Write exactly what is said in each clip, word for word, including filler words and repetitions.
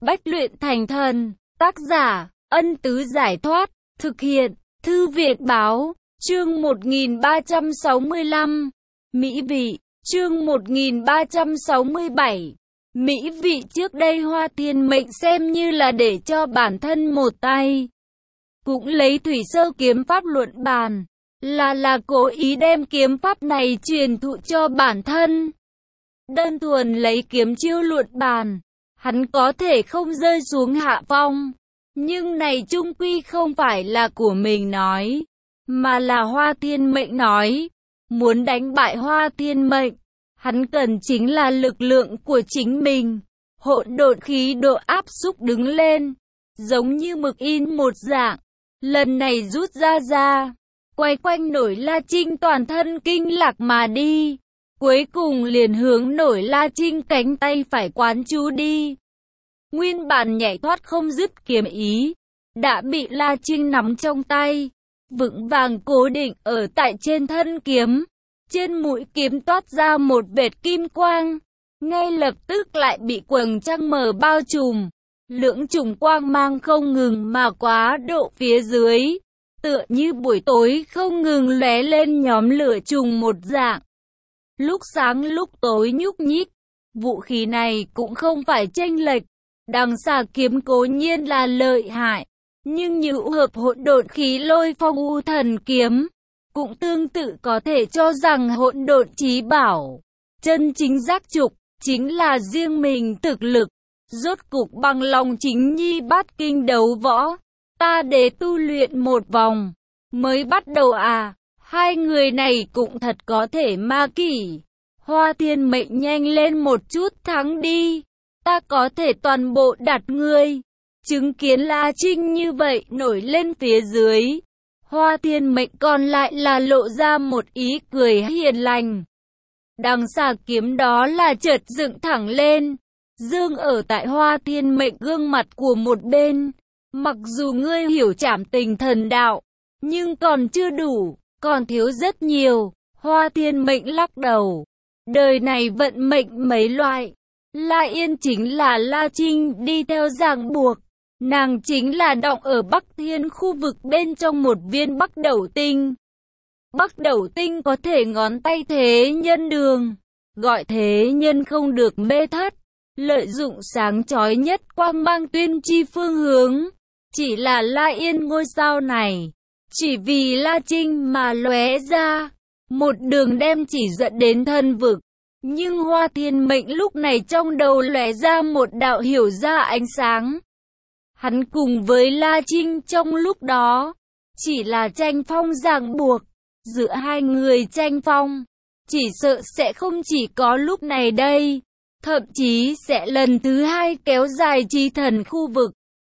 Bách luyện thành thần, tác giả, Ân Tứ Giải Thoát, thực hiện, Thư viện Báo, chương một nghìn ba trăm sáu mươi lăm, Mỹ vị, chương một nghìn ba trăm sáu mươi bảy, Mỹ vị. Trước đây Hoa Thiên Mệnh xem như là để cho bản thân một tay, cũng lấy Thủy Sơ kiếm pháp luận bàn, là là cố ý đem kiếm pháp này truyền thụ cho bản thân. Đơn thuần lấy kiếm chiêu luận bàn, hắn có thể không rơi xuống hạ phong, nhưng này chung quy không phải là của mình nói, mà là Hoa Thiên Mệnh nói. Muốn đánh bại Hoa Thiên Mệnh, hắn cần chính là lực lượng của chính mình. Hỗn độn khí độ áp xúc đứng lên, giống như mực in một dạng, lần này rút ra ra, quay quanh Nổi La Trinh toàn thân kinh lạc mà đi, cuối cùng liền hướng Nổi La Trinh cánh tay phải quán chú đi. Nguyên bản nhảy thoát không dứt kiếm ý, đã bị La Trinh nắm trong tay, vững vàng cố định ở tại trên thân kiếm. Trên mũi kiếm toát ra một vệt kim quang, ngay lập tức lại bị quầng trăng mờ bao trùm. Lưỡng trùng quang mang không ngừng mà quá độ phía dưới, tựa như buổi tối không ngừng lóe lên nhóm lửa trùng một dạng. Lúc sáng lúc tối nhúc nhích, vũ khí này cũng không phải chênh lệch. Đằng xà kiếm cố nhiên là lợi hại, nhưng nhũ hợp hỗn độn khí lôi phong u thần kiếm cũng tương tự có thể cho rằng hỗn độn chí bảo. Chân chính giác trục chính là riêng mình thực lực. Rốt cục bằng lòng chính nhi bát kinh đấu võ, ta để tu luyện một vòng mới bắt đầu à. Hai người này cũng thật có thể ma kỷ. Hoa Thiên Mệnh nhanh lên một chút thắng đi, ta có thể toàn bộ đặt ngươi. Chứng kiến La Trinh như vậy nổi lên phía dưới, Hoa Thiên Mệnh còn lại là lộ ra một ý cười hiền lành. Đằng xà kiếm đó là chợt dựng thẳng lên, dương ở tại Hoa Thiên Mệnh gương mặt của một bên. Mặc dù ngươi hiểu trảm tình thần đạo, nhưng còn chưa đủ, còn thiếu rất nhiều. Hoa Thiên Mệnh lắc đầu. Đời này vận mệnh mấy loại. La Yên chính là La Trinh đi theo ràng buộc. Nàng chính là đọng ở Bắc Thiên khu vực bên trong một viên Bắc Đẩu Tinh. Bắc Đẩu Tinh có thể ngón tay thế nhân đường, gọi thế nhân không được mê thất, lợi dụng sáng chói nhất quang mang tuyên chi phương hướng. Chỉ là La Yên ngôi sao này, chỉ vì La Trinh mà lóe ra, một đường đem chỉ dẫn đến thân vực. Nhưng Hoa Thiên Mệnh lúc này trong đầu lóe ra một đạo hiểu ra ánh sáng. Hắn cùng với La Trinh trong lúc đó, chỉ là tranh phong ràng buộc. Giữa hai người tranh phong, chỉ sợ sẽ không chỉ có lúc này đây, thậm chí sẽ lần thứ hai kéo dài chi thần khu vực.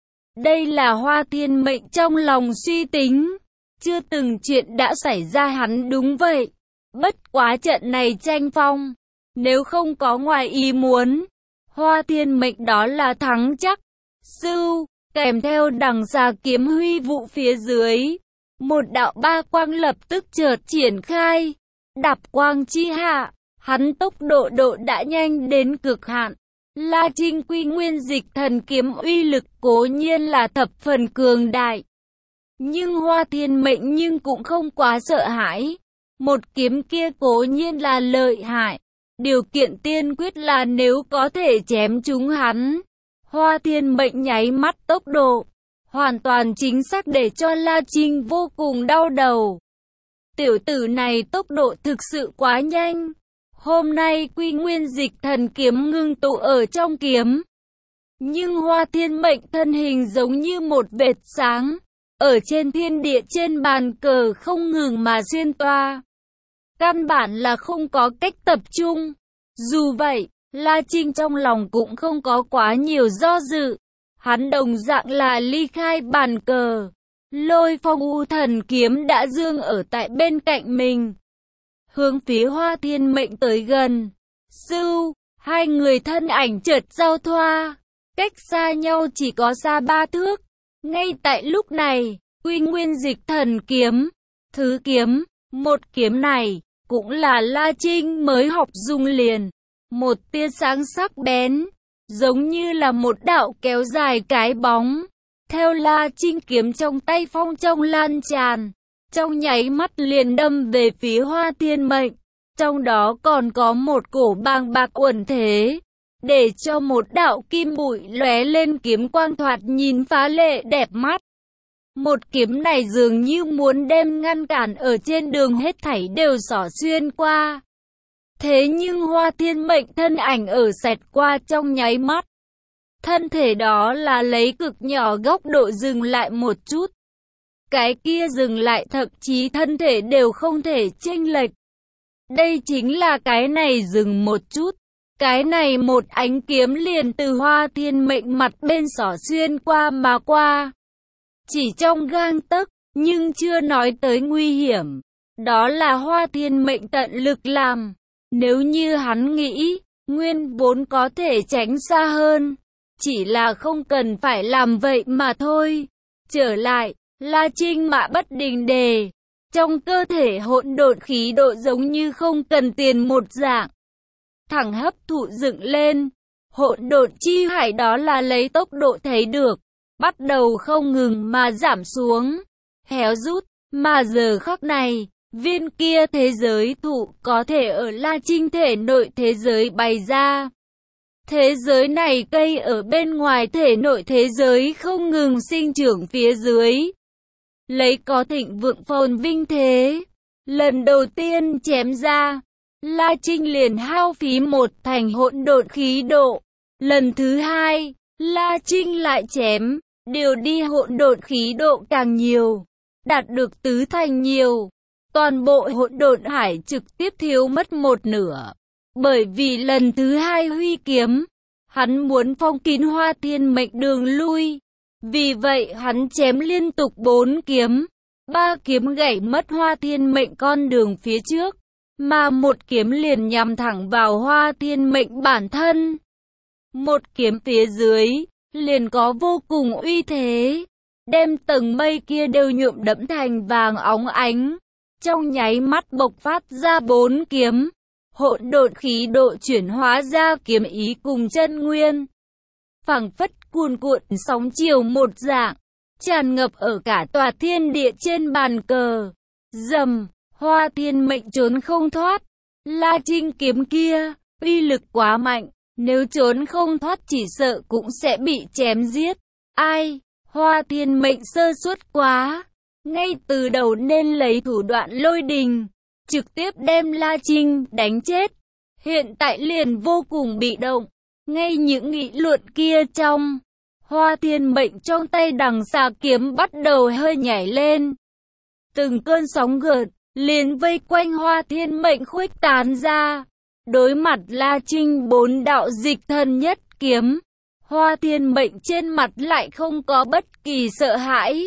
Đây là Hoa Thiên Mệnh trong lòng suy tính, chưa từng chuyện đã xảy ra hắn đúng vậy. Bất quá trận này tranh phong, nếu không có ngoài ý muốn, Hoa Thiên Mệnh đó là thắng chắc. Sưu, kèm theo đằng xà kiếm huy vụ phía dưới, một đạo ba quang lập tức chợt triển khai. Đạp quang chi hạ, hắn tốc độ độ đã nhanh đến cực hạn. La Trinh quy nguyên dịch thần kiếm uy lực cố nhiên là thập phần cường đại, nhưng Hoa Thiên Mệnh nhưng cũng không quá sợ hãi. Một kiếm kia cố nhiên là lợi hại, điều kiện tiên quyết là nếu có thể chém trúng hắn. Hoa Thiên Mệnh nháy mắt tốc độ, hoàn toàn chính xác để cho La Trinh vô cùng đau đầu. Tiểu tử này tốc độ thực sự quá nhanh. Hôm nay quy nguyên dịch thần kiếm ngưng tụ ở trong kiếm, nhưng Hoa Thiên Mệnh thân hình giống như một vệt sáng, ở trên thiên địa trên bàn cờ không ngừng mà xuyên toa. Căn bản là không có cách tập trung. Dù vậy, La Trinh trong lòng cũng không có quá nhiều do dự. Hắn đồng dạng là ly khai bàn cờ. Lôi phong u thần kiếm đã dương ở tại bên cạnh mình, hướng phía Hoa Thiên Mệnh tới gần. Sưu, hai người thân ảnh chợt giao thoa, cách xa nhau chỉ có xa ba thước. Ngay tại lúc này, quy nguyên dịch thần kiếm, thứ kiếm, một kiếm này, cũng là La Trinh mới học dùng liền. Một tia sáng sắc bén, giống như là một đạo kéo dài cái bóng. Theo La Trinh kiếm trong tay phong trong lan tràn, trong nháy mắt liền đâm về phía Hoa Thiên Mệnh. Trong đó còn có một cổ bàng bạc uẩn thế, để cho một đạo kim bụi lóe lên kiếm quang thoạt nhìn phá lệ đẹp mắt. Một kiếm này dường như muốn đem ngăn cản ở trên đường hết thảy đều xỏ xuyên qua. Thế nhưng Hoa Thiên Mệnh thân ảnh ở xẹt qua trong nháy mắt. Thân thể đó là lấy cực nhỏ góc độ dừng lại một chút. Cái kia dừng lại thậm chí thân thể đều không thể chênh lệch. Đây chính là cái này dừng một chút. Cái này một ánh kiếm liền từ Hoa Thiên Mệnh mặt bên xỏ xuyên qua mà qua. Chỉ trong gang tấc, nhưng chưa nói tới nguy hiểm. Đó là Hoa Thiên Mệnh tận lực làm. Nếu như hắn nghĩ, nguyên vốn có thể tránh xa hơn. Chỉ là không cần phải làm vậy mà thôi. Trở lại, La Trinh mã bất đình đề. Trong cơ thể hỗn độn khí độ giống như không cần tiền một dạng. Thẳng hấp thụ dựng lên. Hỗn độn chi hải đó là lấy tốc độ thấy được. Bắt đầu không ngừng mà giảm xuống. Héo rút. Mà giờ khắc này, viên kia thế giới thụ có thể ở La Trinh thể nội thế giới bày ra. Thế giới này cây ở bên ngoài thể nội thế giới không ngừng sinh trưởng phía dưới. Lấy có thịnh vượng phồn vinh thế. Lần đầu tiên chém ra, La Trinh liền hao phí một thành hỗn độn khí độ. Lần thứ hai, La Trinh lại chém, điều đi hỗn độn khí độ càng nhiều, đạt được tứ thành nhiều. Toàn bộ hỗn độn hải trực tiếp thiếu mất một nửa. Bởi vì lần thứ hai huy kiếm, hắn muốn phong kín Hoa Thiên Mệnh đường lui. Vì vậy hắn chém liên tục bốn kiếm. Ba kiếm gãy mất Hoa Thiên Mệnh con đường phía trước, mà một kiếm liền nhằm thẳng vào Hoa Thiên Mệnh bản thân. Một kiếm phía dưới, liền có vô cùng uy thế, đem tầng mây kia đều nhuộm đẫm thành vàng óng ánh. Trong nháy mắt bộc phát ra bốn kiếm, hỗn độn khí độ chuyển hóa ra kiếm ý cùng chân nguyên. Phảng phất cuồn cuộn sóng chiều một dạng, tràn ngập ở cả tòa thiên địa trên bàn cờ. Rầm, Hoa Thiên Mệnh trốn không thoát. La Trinh kiếm kia, uy lực quá mạnh, nếu trốn không thoát chỉ sợ cũng sẽ bị chém giết. Ai, Hoa Thiên Mệnh sơ suất quá. Ngay từ đầu nên lấy thủ đoạn lôi đình, trực tiếp đem La Trinh đánh chết. Hiện tại liền vô cùng bị động. Ngay những nghị luận kia trong, Hoa Thiên Mệnh trong tay đằng xà kiếm bắt đầu hơi nhảy lên. Từng cơn sóng gợn, liền vây quanh Hoa Thiên Mệnh khuếch tán ra. Đối mặt La Trinh bốn đạo dịch thần nhất kiếm, Hoa Thiên Mệnh trên mặt lại không có bất kỳ sợ hãi.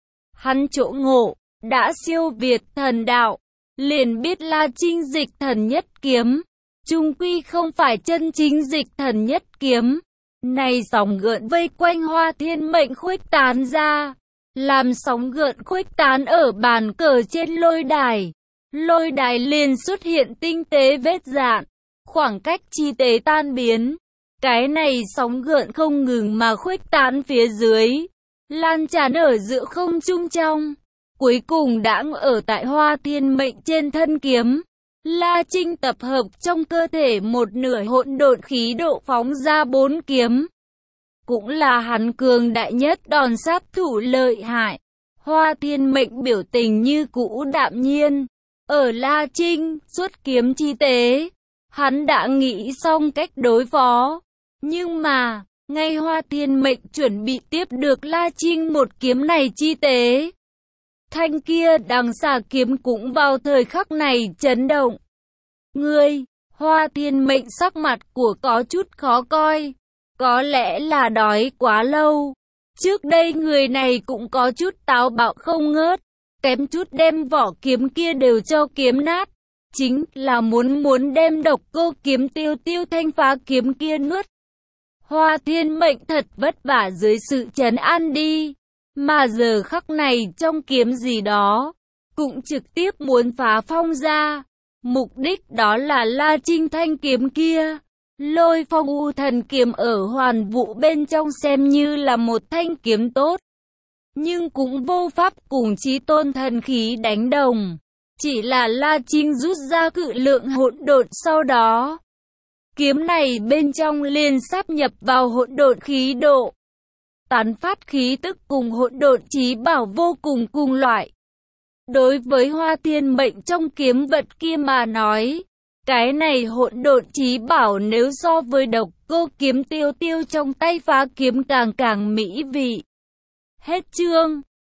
Hắn chỗ ngộ, đã siêu việt thần đạo, liền biết La Trinh dịch thần nhất kiếm, chung quy không phải chân chính dịch thần nhất kiếm. Này sóng gợn vây quanh Hoa Thiên Mệnh khuếch tán ra, làm sóng gợn khuếch tán ở bàn cờ trên lôi đài. Lôi đài liền xuất hiện tinh tế vết dạn, khoảng cách chi tế tan biến. Cái này sóng gợn không ngừng mà khuếch tán phía dưới, lan tràn ở giữa không trung trong, cuối cùng đãng ở tại Hoa Thiên Mệnh trên thân kiếm. La Trinh tập hợp trong cơ thể một nửa hỗn độn khí độ phóng ra bốn kiếm. Cũng là hắn cường đại nhất đòn sát thủ lợi hại. Hoa Thiên Mệnh biểu tình như cũ đạm nhiên. Ở La Trinh, xuất kiếm chi tế, hắn đã nghĩ xong cách đối phó. Nhưng mà, ngay Hoa Thiên Mệnh chuẩn bị tiếp được La Trinh một kiếm này chi tế, thanh kia đằng xà kiếm cũng vào thời khắc này chấn động. Ngươi, Hoa Thiên Mệnh sắc mặt của có chút khó coi, có lẽ là đói quá lâu. Trước đây người này cũng có chút táo bạo không ngớt, kém chút đem vỏ kiếm kia đều cho kiếm nát. Chính là muốn muốn đem độc cô kiếm tiêu tiêu thanh phá kiếm kia nuốt. Hoa Thiên Mệnh thật vất vả dưới sự trấn an đi, mà giờ khắc này trong kiếm gì đó, cũng trực tiếp muốn phá phong ra. Mục đích đó là La Trinh thanh kiếm kia. Lôi phong u thần kiếm ở hoàn vũ bên trong xem như là một thanh kiếm tốt, nhưng cũng vô pháp cùng chí tôn thần khí đánh đồng. Chỉ là La Trinh rút ra cự lượng hỗn độn sau đó, kiếm này bên trong liền sáp nhập vào hỗn độn khí độ, tán phát khí tức cùng hỗn độn chí bảo vô cùng cùng loại. Đối với Hoa Thiên Mệnh trong kiếm vật kia mà nói, cái này hỗn độn chí bảo nếu so với độc cô kiếm tiêu tiêu trong tay phá kiếm càng càng mỹ vị. Hết chương.